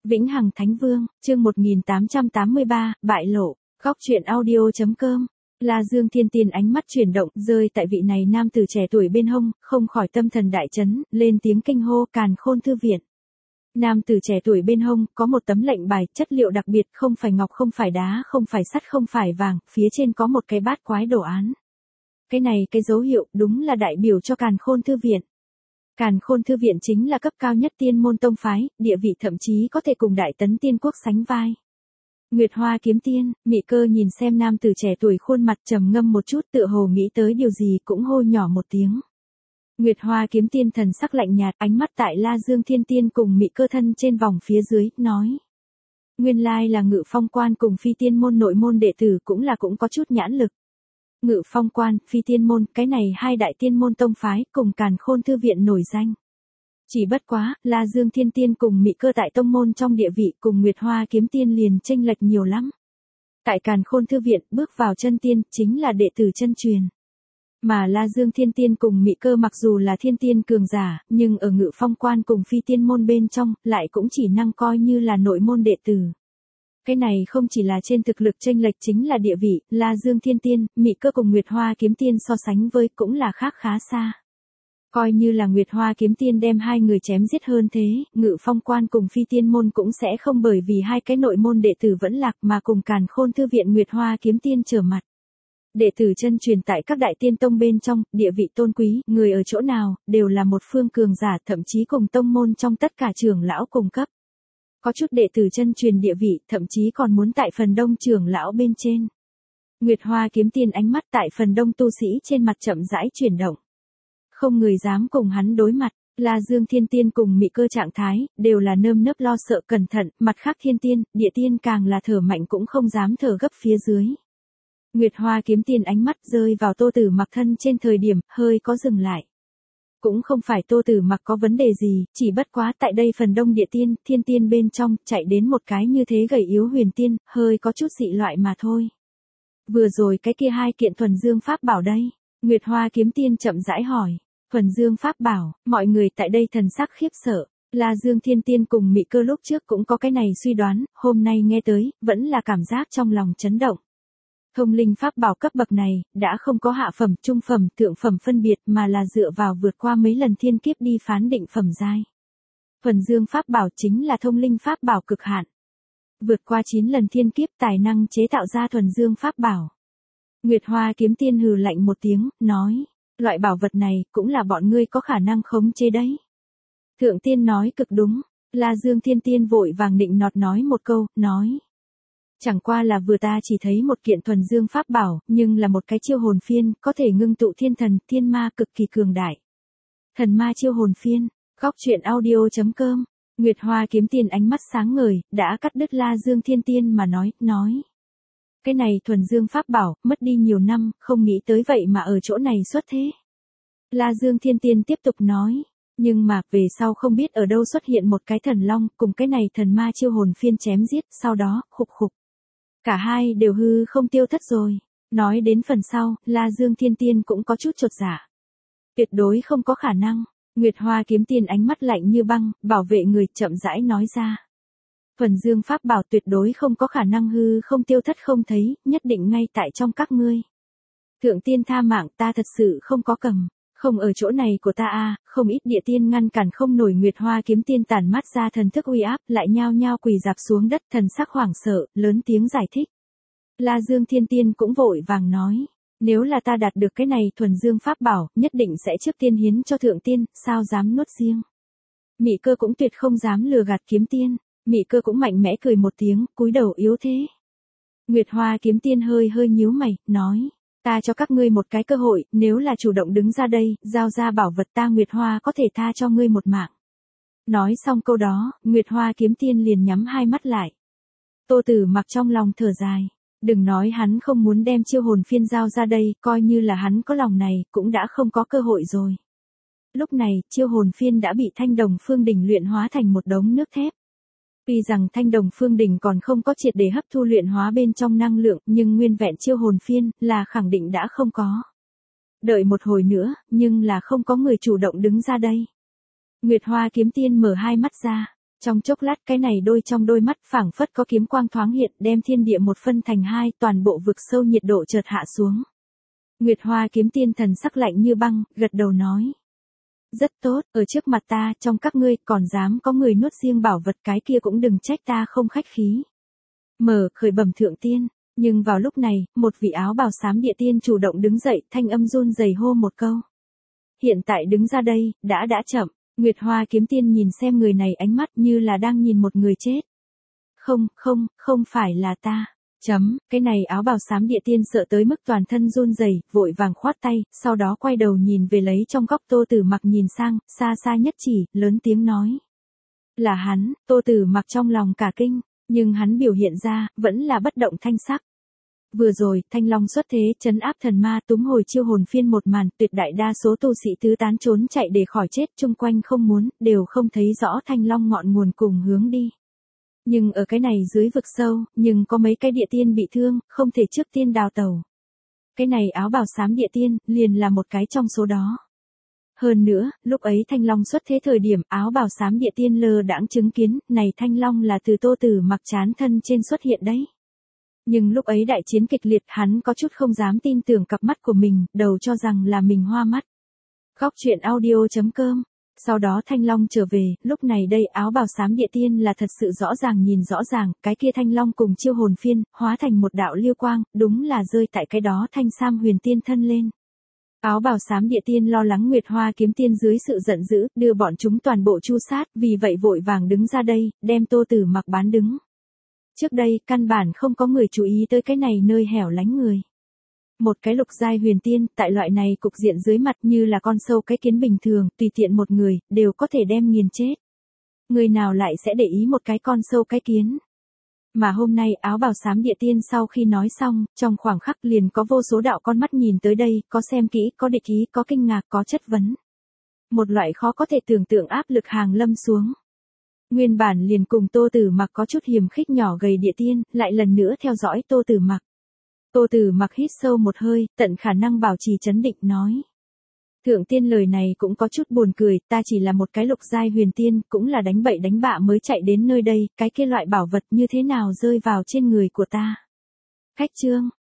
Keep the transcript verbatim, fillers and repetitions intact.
Vĩnh Hằng Thánh Vương, chương một nghìn tám trăm tám mươi ba, bại lộ, góc truyện audio.com. La Dương Thiên Tiên ánh mắt chuyển động, rơi tại vị này nam tử trẻ tuổi bên hông, không khỏi tâm thần đại chấn, lên tiếng kinh hô Càn Khôn Thư Viện. Nam tử trẻ tuổi bên hông, có một tấm lệnh bài, chất liệu đặc biệt, không phải ngọc không phải đá, không phải sắt không phải vàng, phía trên có một cái bát quái đồ án. Cái này cái dấu hiệu, đúng là đại biểu cho Càn Khôn Thư Viện. Càn Khôn Thư Viện chính là cấp cao nhất tiên môn tông phái, địa vị thậm chí có thể cùng Đại Tấn Tiên Quốc sánh vai. Nguyệt Hoa Kiếm Tiên, Mị Cơ nhìn xem nam tử trẻ tuổi khuôn mặt trầm ngâm một chút, tựa hồ nghĩ tới điều gì cũng hô nhỏ một tiếng. Nguyệt Hoa Kiếm Tiên thần sắc lạnh nhạt, ánh mắt tại La Dương Thiên Tiên cùng Mị Cơ thân trên vòng phía dưới, nói: Nguyên lai là Ngự Phong Quan cùng Phi Tiên môn nội môn đệ tử, cũng là cũng có chút nhãn lực. Ngự Phong Quan, Phi Tiên môn, cái này hai đại tiên môn tông phái, cùng Càn Khôn Thư Viện nổi danh. Chỉ bất quá, La Dương Thiên Tiên cùng Mị Cơ tại tông môn trong địa vị cùng Nguyệt Hoa Kiếm Tiên liền chênh lệch nhiều lắm. Tại Càn Khôn Thư Viện, bước vào chân tiên, chính là đệ tử chân truyền. Mà La Dương Thiên Tiên cùng Mị Cơ mặc dù là thiên tiên cường giả, nhưng ở Ngự Phong Quan cùng Phi Tiên môn bên trong, lại cũng chỉ năng coi như là nội môn đệ tử. Cái này không chỉ là trên thực lực chênh lệch, chính là địa vị, La Dương Thiên Tiên, Mị Cơ cùng Nguyệt Hoa Kiếm Tiên so sánh với cũng là khác khá xa. Coi như là Nguyệt Hoa Kiếm Tiên đem hai người chém giết hơn thế, Ngự Phong Quan cùng Phi Tiên môn cũng sẽ không bởi vì hai cái nội môn đệ tử vẫn lạc mà cùng Càn Khôn Thư Viện Nguyệt Hoa Kiếm Tiên trở mặt. Đệ tử chân truyền tại các đại tiên tông bên trong, địa vị tôn quý, người ở chỗ nào, đều là một phương cường giả, thậm chí cùng tông môn trong tất cả trưởng lão cùng cấp. Có chút đệ tử chân truyền địa vị, thậm chí còn muốn tại phần đông trưởng lão bên trên. Nguyệt Hoa Kiếm Tiên ánh mắt tại phần đông tu sĩ trên mặt chậm rãi chuyển động. Không người dám cùng hắn đối mặt, La Dương Thiên Tiên cùng Mị Cơ trạng thái, đều là nơm nớp lo sợ cẩn thận, mặt khác Thiên Tiên, Địa Tiên càng là thở mạnh cũng không dám thở gấp phía dưới. Nguyệt Hoa Kiếm Tiên ánh mắt rơi vào Tô Tử Mặc thân trên thời điểm, hơi có dừng lại. Cũng không phải Tô Tử Mặc có vấn đề gì, chỉ bất quá tại đây phần đông Địa Tiên, Thiên Tiên bên trong, chạy đến một cái như thế gầy yếu huyền tiên, hơi có chút dị loại mà thôi. Vừa rồi cái kia hai kiện thuần dương pháp bảo đây, Nguyệt Hoa Kiếm Tiên chậm rãi hỏi. Thuần dương pháp bảo, mọi người tại đây thần sắc khiếp sợ. La Dương Thiên Tiên cùng Mị Cơ lúc trước cũng có cái này suy đoán, hôm nay nghe tới, vẫn là cảm giác trong lòng chấn động. Thông linh pháp bảo cấp bậc này, đã không có hạ phẩm, trung phẩm, thượng phẩm phân biệt, mà là dựa vào vượt qua mấy lần thiên kiếp đi phán định phẩm giai. Thuần dương pháp bảo chính là thông linh pháp bảo cực hạn. Vượt qua chín lần thiên kiếp, tài năng chế tạo ra thuần dương pháp bảo. Nguyệt Hoa Kiếm Tiên hừ lạnh một tiếng, nói: Loại bảo vật này, cũng là bọn ngươi có khả năng khống chế đấy. Thượng Tiên nói cực đúng, La Dương Thiên Tiên vội vàng định nọt nói một câu, nói: Chẳng qua là vừa ta chỉ thấy một kiện thuần dương pháp bảo, nhưng là một cái chiêu hồn phiên, có thể ngưng tụ thiên thần, thiên ma cực kỳ cường đại. Thần ma chiêu hồn phiên, góc truyện audio.com. Nguyệt Hoa Kiếm Tiên ánh mắt sáng ngời, đã cắt đứt La Dương Thiên Tiên mà nói, nói. Cái này thuần dương pháp bảo, mất đi nhiều năm, không nghĩ tới vậy mà ở chỗ này xuất thế. La Dương Thiên Tiên tiếp tục nói, nhưng mà, về sau không biết ở đâu xuất hiện một cái thần long, cùng cái này thần ma chiêu hồn phiên chém giết, sau đó, khục khục. Cả hai đều hư không tiêu thất rồi. Nói đến phần sau, La Dương Thiên Tiên cũng có chút chột dạ. Tuyệt đối không có khả năng. Nguyệt Hoa Kiếm Tiên ánh mắt lạnh như băng, bảo vệ người chậm rãi nói ra. Thuần dương pháp bảo tuyệt đối không có khả năng hư không tiêu thất không thấy, nhất định ngay tại trong các ngươi. Thượng Tiên tha mạng, ta thật sự không có cầm, không ở chỗ này của ta a, à, không ít Địa Tiên ngăn cản không nổi. Nguyệt Hoa Kiếm Tiên tản mắt ra thần thức uy áp, lại nhao nhao quỳ rạp xuống đất, thần sắc hoảng sợ, lớn tiếng giải thích. La Dương Thiên Tiên cũng vội vàng nói, nếu là ta đạt được cái này thuần dương pháp bảo, nhất định sẽ trước tiên hiến cho Thượng Tiên, sao dám nuốt riêng. Mị Cơ cũng tuyệt không dám lừa gạt Kiếm Tiên. Mị Cơ cũng mạnh mẽ cười một tiếng, cúi đầu yếu thế. Nguyệt Hoa Kiếm Tiên hơi hơi nhíu mày, nói, ta cho các ngươi một cái cơ hội, nếu là chủ động đứng ra đây, giao ra bảo vật ta Nguyệt Hoa có thể tha cho ngươi một mạng. Nói xong câu đó, Nguyệt Hoa Kiếm Tiên liền nhắm hai mắt lại. Tô Tử Mặc trong lòng thở dài, đừng nói hắn không muốn đem chiêu hồn phiên giao ra đây, coi như là hắn có lòng này, cũng đã không có cơ hội rồi. Lúc này, chiêu hồn phiên đã bị Thanh Đồng Phương Đỉnh luyện hóa thành một đống nước thép. Tuy rằng Thanh Đồng Phương Đỉnh còn không có triệt để hấp thu luyện hóa bên trong năng lượng, nhưng nguyên vẹn chiêu hồn phiên là khẳng định đã không có. Đợi một hồi nữa, nhưng là không có người chủ động đứng ra đây. Nguyệt Hoa Kiếm Tiên mở hai mắt ra, Trong chốc lát cái này đôi trong đôi mắt phảng phất có kiếm quang thoáng hiện, đem thiên địa một phân thành hai, toàn bộ vực sâu nhiệt độ chợt hạ xuống. Nguyệt Hoa kiếm tiên thần sắc lạnh như băng, gật đầu nói. Rất tốt, ở trước mặt ta, trong các ngươi, còn dám có người nuốt riêng bảo vật, cái kia cũng đừng trách ta không khách khí. Mở, khởi bẩm thượng tiên. Nhưng vào lúc này, một vị áo bào xám địa tiên chủ động đứng dậy, thanh âm run rẩy hô một câu. Hiện tại đứng ra đây, đã đã chậm. Nguyệt Hoa kiếm tiên nhìn xem người này ánh mắt như là đang nhìn một người chết. Không, không, không phải là ta. Chấm, cái này áo bào xám địa tiên sợ tới mức toàn thân run rẩy, vội vàng khoát tay, sau đó quay đầu nhìn về lấy trong góc Tô Tử Mặc nhìn sang, xa xa nhất chỉ, lớn tiếng nói. Là hắn, Tô Tử Mặc trong lòng cả kinh, nhưng hắn biểu hiện ra, vẫn là bất động thanh sắc. Vừa rồi, Thanh Long xuất thế, trấn áp thần ma, túm hồi chiêu hồn phiên một màn, tuyệt đại đa số tu sĩ tứ tán trốn chạy để khỏi chết, chung quanh không muốn, đều không thấy rõ Thanh Long ngọn nguồn cùng hướng đi. Nhưng ở cái này dưới vực sâu, nhưng có mấy cái địa tiên bị thương, không thể trước tiên đào tẩu. Cái này áo bào xám địa tiên, liền là một cái trong số đó. Hơn nữa, lúc ấy Thanh Long xuất thế thời điểm, áo bào xám địa tiên lơ đãng chứng kiến, này Thanh Long là từ Tô Tử Mặc chán thân trên xuất hiện đấy. Nhưng lúc ấy đại chiến kịch liệt, hắn có chút không dám tin tưởng cặp mắt của mình, đầu cho rằng là mình hoa mắt. Góc truyện audio chấm com. Sau đó Thanh Long trở về, lúc này đây áo bào xám địa tiên là thật sự rõ ràng nhìn rõ ràng, cái kia Thanh Long cùng chiêu hồn phiên, hóa thành một đạo liêu quang, đúng là rơi tại cái đó Thanh Sam huyền tiên thân lên. Áo bào xám địa tiên lo lắng Nguyệt Hoa kiếm tiên dưới sự giận dữ, đưa bọn chúng toàn bộ chu sát, vì vậy vội vàng đứng ra đây, đem Tô Tử Mặc bán đứng. Trước đây, căn bản không có người chú ý tới cái này nơi hẻo lánh người. Một cái lục giai huyền tiên, tại loại này cục diện dưới mặt như là con sâu cái kiến bình thường, tùy tiện một người, đều có thể đem nghiền chết. Người nào lại sẽ để ý một cái con sâu cái kiến. Mà hôm nay áo bào xám địa tiên sau khi nói xong, trong khoảng khắc liền có vô số đạo con mắt nhìn tới đây, có xem kỹ, có địch ý, có kinh ngạc, có chất vấn. Một loại khó có thể tưởng tượng áp lực hàng lâm xuống. Nguyên bản liền cùng Tô Tử Mặc có chút hiềm khích nhỏ gầy địa tiên, lại lần nữa theo dõi Tô Tử Mặc. Tô Tử Mặc hít sâu một hơi, tận khả năng bảo trì trấn định nói. Thượng tiên lời này cũng có chút buồn cười, ta chỉ là một cái lục giai huyền tiên, cũng là đánh bậy đánh bạ mới chạy đến nơi đây, cái kia loại bảo vật như thế nào rơi vào trên người của ta. Khách chương,